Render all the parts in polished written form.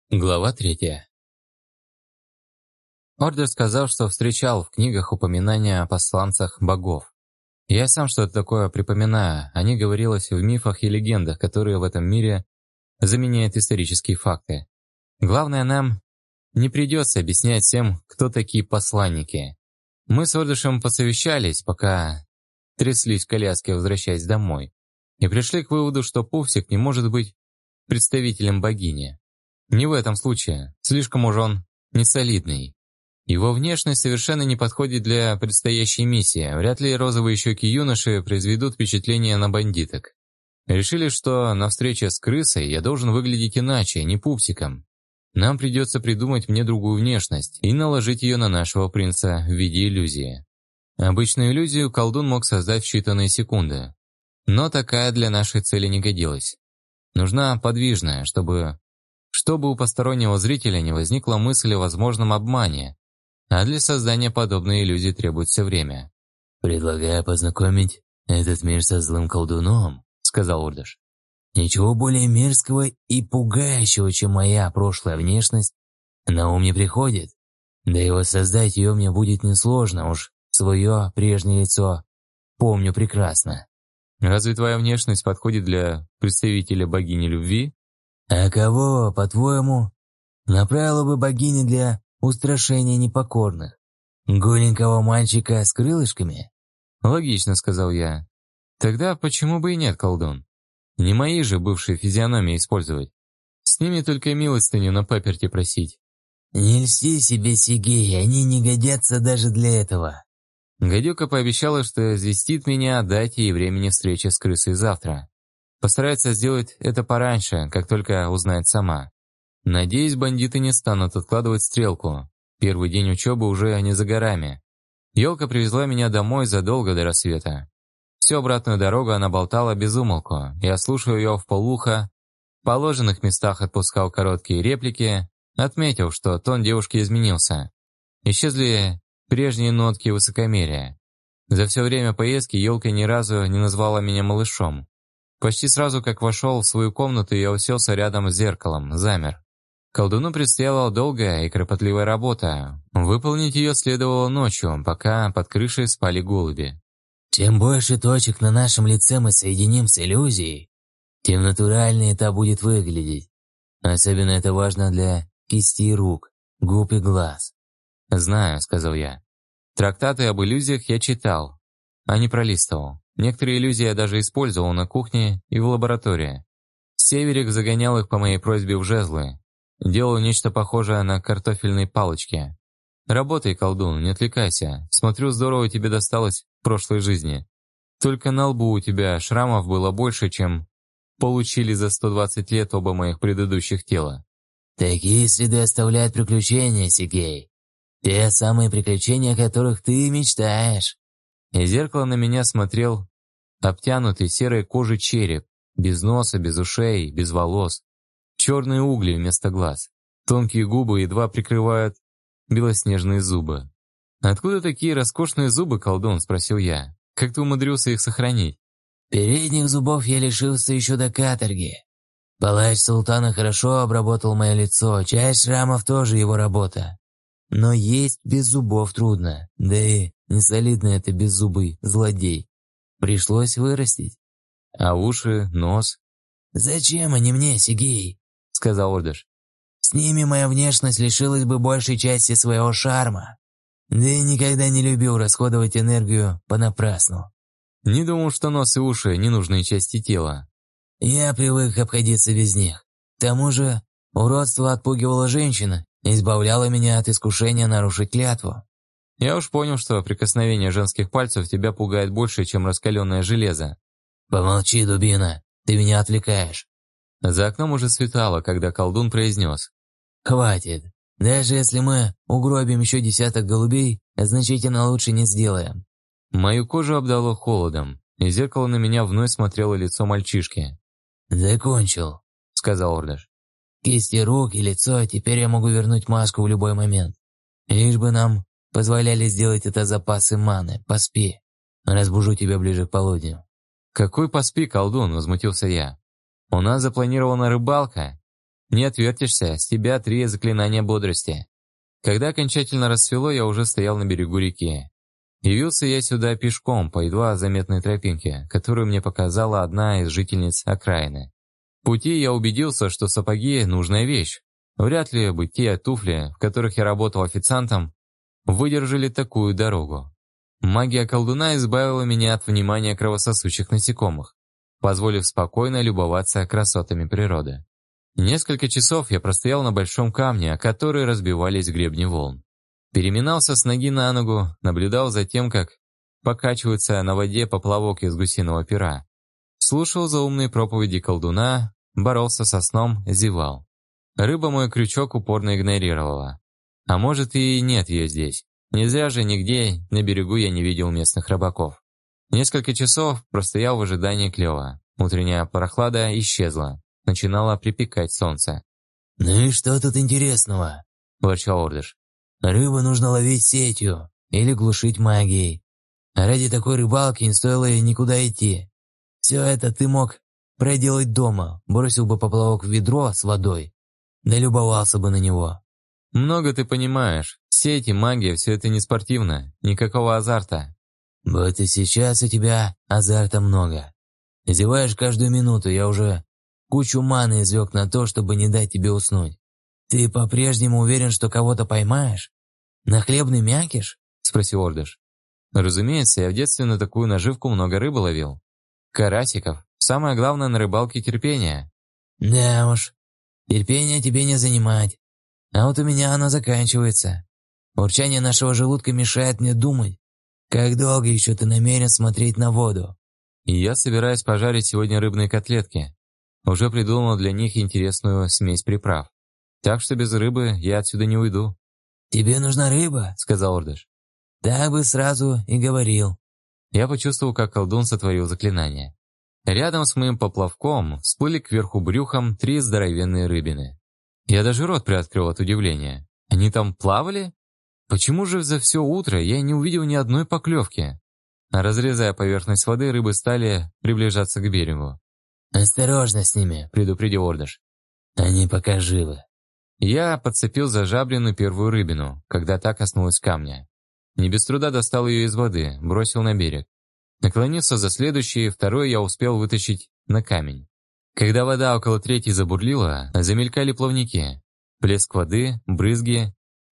Глава 3. Ордер сказал, что встречал в книгах упоминания о посланцах богов. Я сам что-то такое припоминаю, о них говорилось в мифах и легендах, которые в этом мире заменяют исторические факты. Главное, нам не придется объяснять всем, кто такие посланники. Мы с Ордышем посовещались, пока тряслись в коляске, возвращаясь домой, и пришли к выводу, что Пуфсик не может быть представителем богини. Не в этом случае, слишком уж он несолидный. Его внешность совершенно не подходит для предстоящей миссии, вряд ли розовые щеки юноши произведут впечатление на бандиток. Решили, что на встрече с крысой я должен выглядеть иначе, не пупсиком. Нам придется придумать мне другую внешность и наложить ее на нашего принца в виде иллюзии. Обычную иллюзию колдун мог создать в считанные секунды. Но такая для нашей цели не годилась. Нужна подвижная, чтобы у постороннего зрителя не возникла мысль о возможном обмане, а для создания подобной иллюзии требуется время. «Предлагаю познакомить этот мир со злым колдуном», — сказал Урдыш. «Ничего более мерзкого и пугающего, чем моя прошлая внешность, на ум не приходит. Да и воссоздать ее мне будет несложно, уж свое прежнее лицо помню прекрасно». «Разве твоя внешность подходит для представителя богини любви?» «А кого, по-твоему, направила бы богиня для устрашения непокорных? Голенького мальчика с крылышками?» «Логично», — сказал я. «Тогда почему бы и нет, колдун? Не мои же бывшие физиономии использовать. С ними только милостыню на паперти просить». «Не льсти себе, Сигей, они не годятся даже для этого». Гадюка пообещала, что известит меня о дате и времени встречи с крысой завтра. Постарается сделать это пораньше, как только узнает сама. Надеюсь, бандиты не станут откладывать стрелку. Первый день учебы уже не за горами. Елка привезла меня домой задолго до рассвета. Всю обратную дорогу она болтала без умолку. Я слушал ее вполуха, в положенных местах отпускал короткие реплики, отметил, что тон девушки изменился. Исчезли прежние нотки высокомерия. За все время поездки Елка ни разу не назвала меня малышом. Почти сразу, как вошел в свою комнату, я уселся рядом с зеркалом, замер. Колдуну предстояла долгая и кропотливая работа. Выполнить ее следовало ночью, пока под крышей спали голуби. «Чем больше точек на нашем лице мы соединим с иллюзией, тем натуральнее та будет выглядеть. Особенно это важно для кисти рук, губ и глаз». «Знаю», — сказал я. Трактаты об иллюзиях я читал, а не пролистывал. Некоторые иллюзии я даже использовал на кухне и в лаборатории. Северик загонял их по моей просьбе в жезлы. Делал нечто похожее на картофельные палочки. «Работай, колдун, не отвлекайся. Смотрю, здорово тебе досталось в прошлой жизни. Только на лбу у тебя шрамов было больше, чем получили за 120 лет оба моих предыдущих тела». «Такие следы оставляют приключения, Сигей. Те самые приключения, о которых ты мечтаешь». Из зеркала на меня смотрел обтянутый серой кожей череп, без носа, без ушей, без волос. Черные угли вместо глаз. Тонкие губы едва прикрывают белоснежные зубы. «Откуда такие роскошные зубы, колдун?» – спросил я. «Как ты умудрился их сохранить?» «Передних зубов я лишился еще до каторги. Палач султана хорошо обработал мое лицо, часть шрамов тоже его работа. Но есть без зубов трудно, да и несолидно это беззубый злодей. Пришлось вырастить». «А уши, нос?» «Зачем они мне, Сигей?» – сказал Ордыш. «С ними моя внешность лишилась бы большей части своего шарма. Да и никогда не любил расходовать энергию понапрасну». «Не думал, что нос и уши – ненужные части тела». «Я привык обходиться без них. К тому же уродство отпугивало женщин, избавляло меня от искушения нарушить клятву». «Я уж понял, что прикосновение женских пальцев тебя пугает больше, чем раскаленное железо». «Помолчи, дубина, ты меня отвлекаешь». За окном уже светало, когда колдун произнес. «Хватит. Даже если мы угробим еще десяток голубей, значительно лучше не сделаем». Мою кожу обдало холодом, и зеркало на меня вновь смотрело лицо мальчишки. «Закончил», — сказал Ордыш. «Кисти рук и лицо, теперь я могу вернуть маску в любой момент. Лишь бы нам позволяли сделать это запасы маны. Поспи. Разбужу тебя ближе к полудню». «Какой поспи, колдун?» – возмутился я. «У нас запланирована рыбалка». Не отвертишься, с тебя 3 заклинания бодрости. Когда окончательно рассвело, я уже стоял на берегу реки. Явился я сюда пешком по едва заметной тропинке, которую мне показала одна из жительниц окраины. В пути я убедился, что сапоги – нужная вещь. Вряд ли бы те туфли, в которых я работал официантом, выдержали такую дорогу. Магия колдуна избавила меня от внимания кровососущих насекомых, позволив спокойно любоваться красотами природы. Несколько часов я простоял на большом камне, о который разбивались гребни волн. Переминался с ноги на ногу, наблюдал за тем, как покачивается на воде поплавок из гусиного пера. Слушал заумные проповеди колдуна, боролся со сном, зевал. Рыба мой крючок упорно игнорировала. А может и нет ее здесь. Не зря же нигде на берегу я не видел местных рыбаков. Несколько часов простоял в ожидании клёва. Утренняя прохлада исчезла. Начинало припекать солнце. «Ну и что тут интересного?» – ворчал Ордыш. «Рыбу нужно ловить сетью или глушить магией. А ради такой рыбалки не стоило и никуда идти. Все это ты мог проделать дома, бросил бы поплавок в ведро с водой, да любовался бы на него». «Много ты понимаешь. Сеть и магия – все это не спортивно, никакого азарта». «Вот и сейчас у тебя азарта много. Зеваешь каждую минуту, я уже кучу маны извлек на то, чтобы не дать тебе уснуть. Ты по-прежнему уверен, что кого-то поймаешь? На хлебный мякиш?» – спросил Ордыш. Разумеется, я в детстве на такую наживку много рыбы ловил. Карасиков. Самое главное на рыбалке терпение. «Да уж, терпение тебе не занимать. А вот у меня оно заканчивается. Урчание нашего желудка мешает мне думать. Как долго еще ты намерен смотреть на воду?» И я собираюсь пожарить сегодня рыбные котлетки. Уже придумал для них интересную смесь приправ. Так что без рыбы я отсюда не уйду. «Тебе нужна рыба?» – сказал Ордыш. «Так бы сразу и говорил». Я почувствовал, как колдун сотворил заклинание. Рядом с моим поплавком всплыли кверху брюхом 3 здоровенные рыбины. Я даже рот приоткрыл от удивления. Они там плавали? Почему же за все утро я не увидел ни одной поклевки? Разрезая поверхность воды, рыбы стали приближаться к берегу. «Осторожно с ними», – предупредил Ордыш. «Они пока живы». Я подцепил за жабрину первую рыбину, когда та коснулась камня. Не без труда достал ее из воды, бросил на берег. Наклонился за следующей, второй я успел вытащить на камень. Когда вода около 3 забурлила, замелькали плавники. Плеск воды, брызги.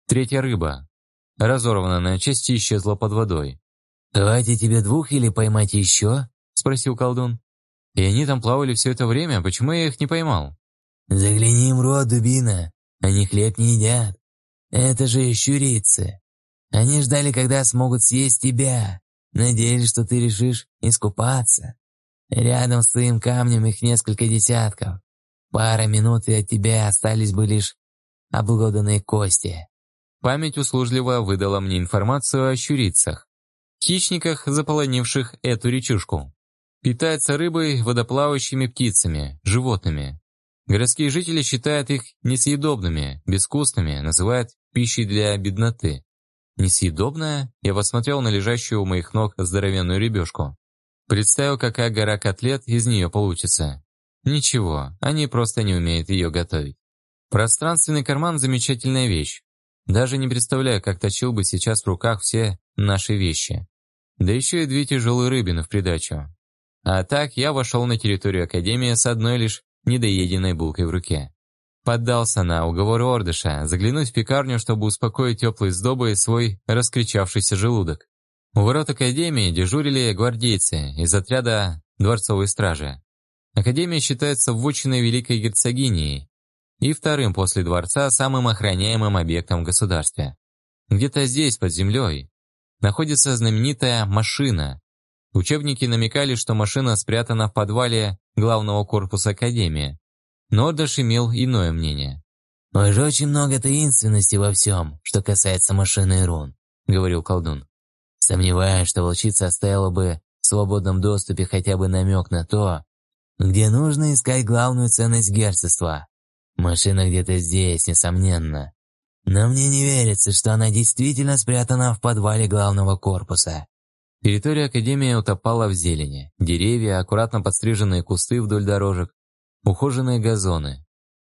3 рыба. Разорванная на части исчезла под водой. «Хватит тебе 2 или поймать еще?» – спросил колдун. И они там плавали все это время, почему я их не поймал? «Загляни им в рот, дубина. Они хлеб не едят. Это же щурицы. Они ждали, когда смогут съесть тебя. Надеялись, что ты решишь искупаться. Рядом с твоим камнем их несколько десятков. Пара минут, и от тебя остались бы лишь обглоданные кости». Память услужливо выдала мне информацию о щурицах, хищниках, заполонивших эту речушку. Питается рыбой, водоплавающими птицами, животными. Городские жители считают их несъедобными, безвкусными, называют пищей для бедноты. Несъедобная? Я посмотрел на лежащую у моих ног здоровенную рыбешку. Представил, какая гора котлет из нее получится. Ничего, они просто не умеют ее готовить. Пространственный карман – замечательная вещь. Даже не представляю, как точил бы сейчас в руках все наши вещи. Да еще и 2 тяжелые рыбины в придачу. А так я вошел на территорию Академии с одной лишь недоеденной булкой в руке. Поддался на уговоры Ордыша заглянуть в пекарню, чтобы успокоить теплой сдобой свой раскричавшийся желудок. У ворот Академии дежурили гвардейцы из отряда дворцовой стражи. Академия считается вотчиной Великой Герцогинии и вторым после дворца самым охраняемым объектом в государстве. Где-то здесь, под землей, находится знаменитая машина. Учебники намекали, что машина спрятана в подвале главного корпуса Академии. Но Ордыш имел иное мнение. «Уже очень много таинственности во всем, что касается машины и рун», — говорил колдун. «Сомневаюсь, что волчица оставила бы в свободном доступе хотя бы намек на то, где нужно искать главную ценность герцогства. Машина где-то здесь, несомненно. Но мне не верится, что она действительно спрятана в подвале главного корпуса». Территория Академии утопала в зелени. Деревья, аккуратно подстриженные кусты вдоль дорожек, ухоженные газоны.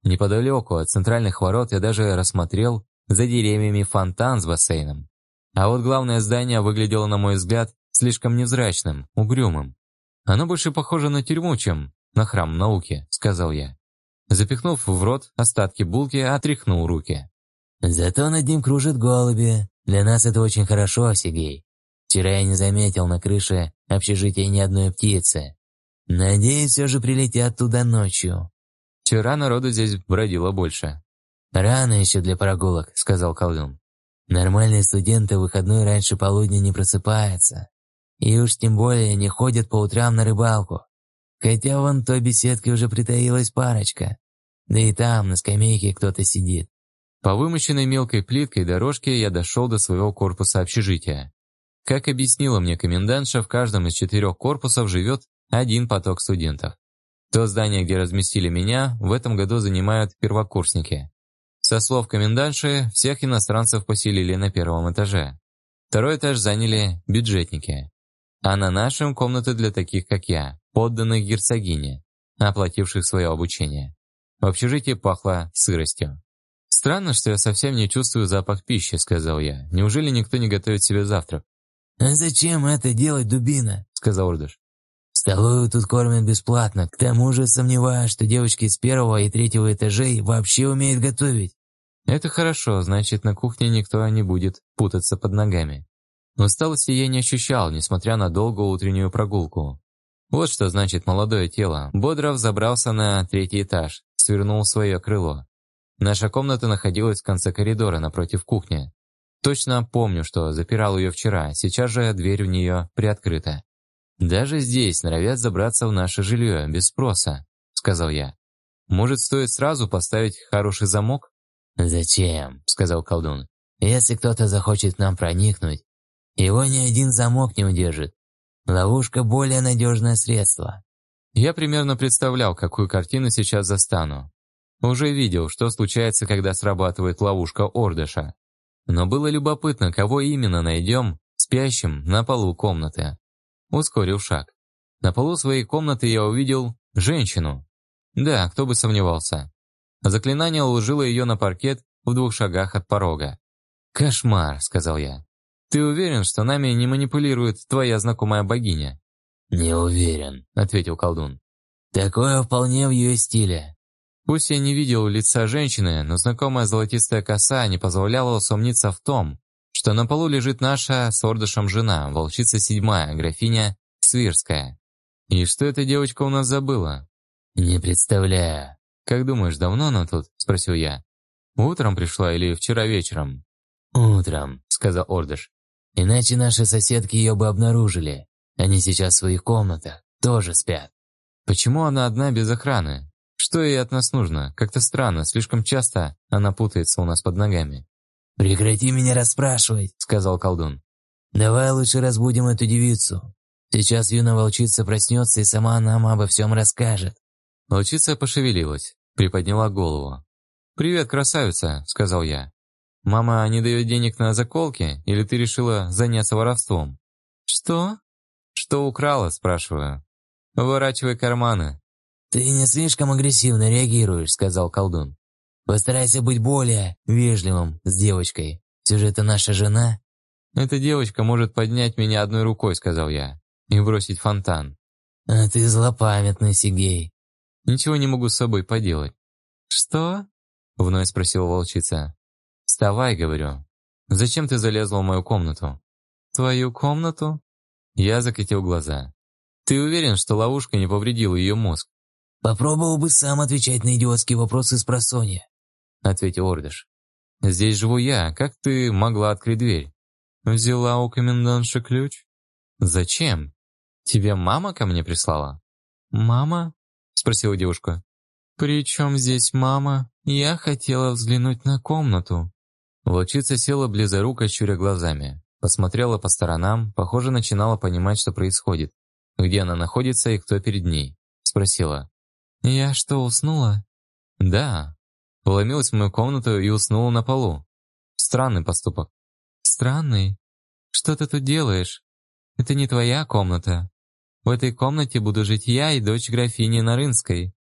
Неподалеку от центральных ворот я даже рассмотрел за деревьями фонтан с бассейном. А вот главное здание выглядело, на мой взгляд, слишком невзрачным, угрюмым. «Оно больше похоже на тюрьму, чем на храм науки», — сказал я. Запихнув в рот остатки булки, отряхнул руки. «Зато над ним кружат голуби. Для нас это очень хорошо, Сергей. Вчера я не заметил на крыше общежития ни одной птицы. Надеюсь, все же прилетят туда ночью». «Вчера народу здесь бродило больше». «Рано еще для прогулок», — сказал колдун. «Нормальные студенты в выходной раньше полудня не просыпаются. И уж тем более не ходят по утрам на рыбалку. Хотя вон в той беседке уже притаилась парочка. Да и там на скамейке кто-то сидит». По вымощенной мелкой плиткой дорожке я дошел до своего корпуса общежития. Как объяснила мне комендантша, в каждом из 4 корпусов живет один поток студентов. То здание, где разместили меня, в этом году занимают первокурсники. Со слов комендантши, всех иностранцев поселили на 1-м этаже. 2-й этаж заняли бюджетники. А на нашем комнаты для таких, как я, подданных герцогине, оплативших свое обучение. В общежитии пахло сыростью. «Странно, что я совсем не чувствую запах пищи», — сказал я. «Неужели никто не готовит себе завтрак?» «А зачем это делать, дубина?» — сказал Урдыш. «Столовую тут кормят бесплатно. К тому же сомневаюсь, что девочки с 1-го и 3-го этажей вообще умеют готовить». «Это хорошо, значит, на кухне никто не будет путаться под ногами». Усталости я не ощущал, несмотря на долгую утреннюю прогулку. Вот что значит молодое тело. Бодро взобрался на 3-й этаж, свернул свое крыло. Наша комната находилась в конце коридора напротив кухни. Точно помню, что запирал ее вчера, сейчас же дверь в нее приоткрыта. «Даже здесь норовят забраться в наше жилье, без спроса», — сказал я. «Может, стоит сразу поставить хороший замок?» «Зачем?» — сказал колдун. «Если кто-то захочет к нам проникнуть, его ни один замок не удержит. Ловушка — более надежное средство». Я примерно представлял, какую картину сейчас застану. Уже видел, что случается, когда срабатывает ловушка Ордыша. Но было любопытно, кого именно найдем спящим на полу комнаты. Ускорил шаг. На полу своей комнаты я увидел женщину. Да, кто бы сомневался. Заклинание уложило ее на паркет в 2 шагах от порога. «Кошмар», — сказал я. «Ты уверен, что нами не манипулирует твоя знакомая богиня?» «Не уверен», — ответил колдун. «Такое вполне в ее стиле». Пусть я не видел лица женщины, но знакомая золотистая коса не позволяла усомниться в том, что на полу лежит наша с Ордышем жена, волчица 7-я, графиня Свирская. И что эта девочка у нас забыла? «Не представляю». «Как думаешь, давно она тут?» – спросил я. «Утром пришла или вчера вечером?» «Утром», — сказал Ордыш. «Иначе наши соседки ее бы обнаружили. Они сейчас в своих комнатах, тоже спят». «Почему она одна без охраны? Что ей от нас нужно? Как-то странно, слишком часто она путается у нас под ногами». «Прекрати меня расспрашивать», — сказал колдун. «Давай лучше разбудим эту девицу. Сейчас юная волчица проснется и сама нам обо всем расскажет». Волчица пошевелилась, приподняла голову. «Привет, красавица», — сказал я. «Мама не дает денег на заколки, или ты решила заняться воровством?» «Что?» «Что украла?» – спрашиваю. «Выворачивай карманы». «Ты не слишком агрессивно реагируешь», – сказал колдун. «Постарайся быть более вежливым с девочкой. Все же это наша жена». «Эта девочка может поднять меня одной рукой», – сказал я, – «и бросить в фонтан». «А ты злопамятный, Сергей». «Ничего не могу с собой поделать». «Что?» – вновь спросила волчица. «Вставай», – говорю. «Зачем ты залезла в мою комнату?» «Твою комнату?» Я закатил глаза. «Ты уверен, что ловушка не повредила ее мозг?» «Попробовал бы сам отвечать на идиотские вопросы спросонья», — ответил Ордыш. «Здесь живу я. Как ты могла открыть дверь?» «Взяла у комендантши ключ». «Зачем? Тебе мама ко мне прислала?» «Мама?» — спросила девушка. «При чем здесь мама? Я хотела взглянуть на комнату». Волчица села близоруко, щуря глазами. Посмотрела по сторонам, похоже, начинала понимать, что происходит. Где она находится и кто перед ней. Спросила. «Я что, уснула?» «Да». Вломилась в мою комнату и уснула на полу. Странный поступок. «Странный? Что ты тут делаешь? Это не твоя комната. В этой комнате буду жить я и дочь графини Нарынской. С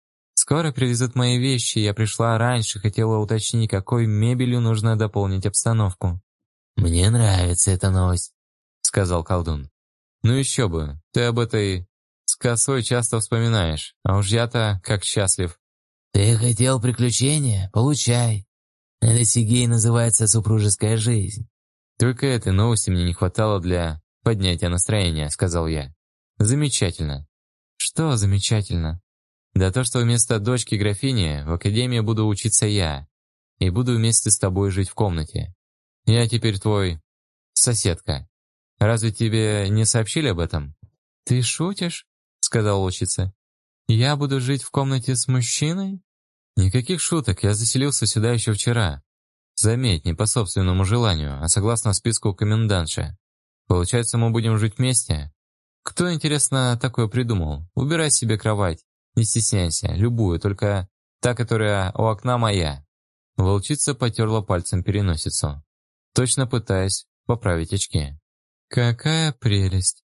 Скоро привезут мои вещи, я пришла раньше, хотела уточнить, какой мебелью нужно дополнить обстановку». «Мне нравится эта новость», — сказал колдун. «Ну еще бы, ты об этой с косой часто вспоминаешь, а уж я-то как счастлив». «Ты хотел приключения? Получай. Это Сигей называется супружеская жизнь». «Только этой новости мне не хватало для поднятия настроения», — сказал я. «Замечательно». «Что замечательно?» «Да то, что вместо дочки графини в академии буду учиться я, и буду вместе с тобой жить в комнате. Я теперь твой соседка. Разве тебе не сообщили об этом?» «Ты шутишь?» — сказала волчица. «Я буду жить в комнате с мужчиной?» «Никаких шуток, я заселился сюда еще вчера. Заметь, не по собственному желанию, а согласно списку комендантши. Получается, мы будем жить вместе? Кто, интересно, такое придумал? Убирай себе кровать, не стесняйся, любую, только та, которая у окна моя». Волчица потерла пальцем переносицу, точно пытаясь поправить очки. «Какая прелесть!»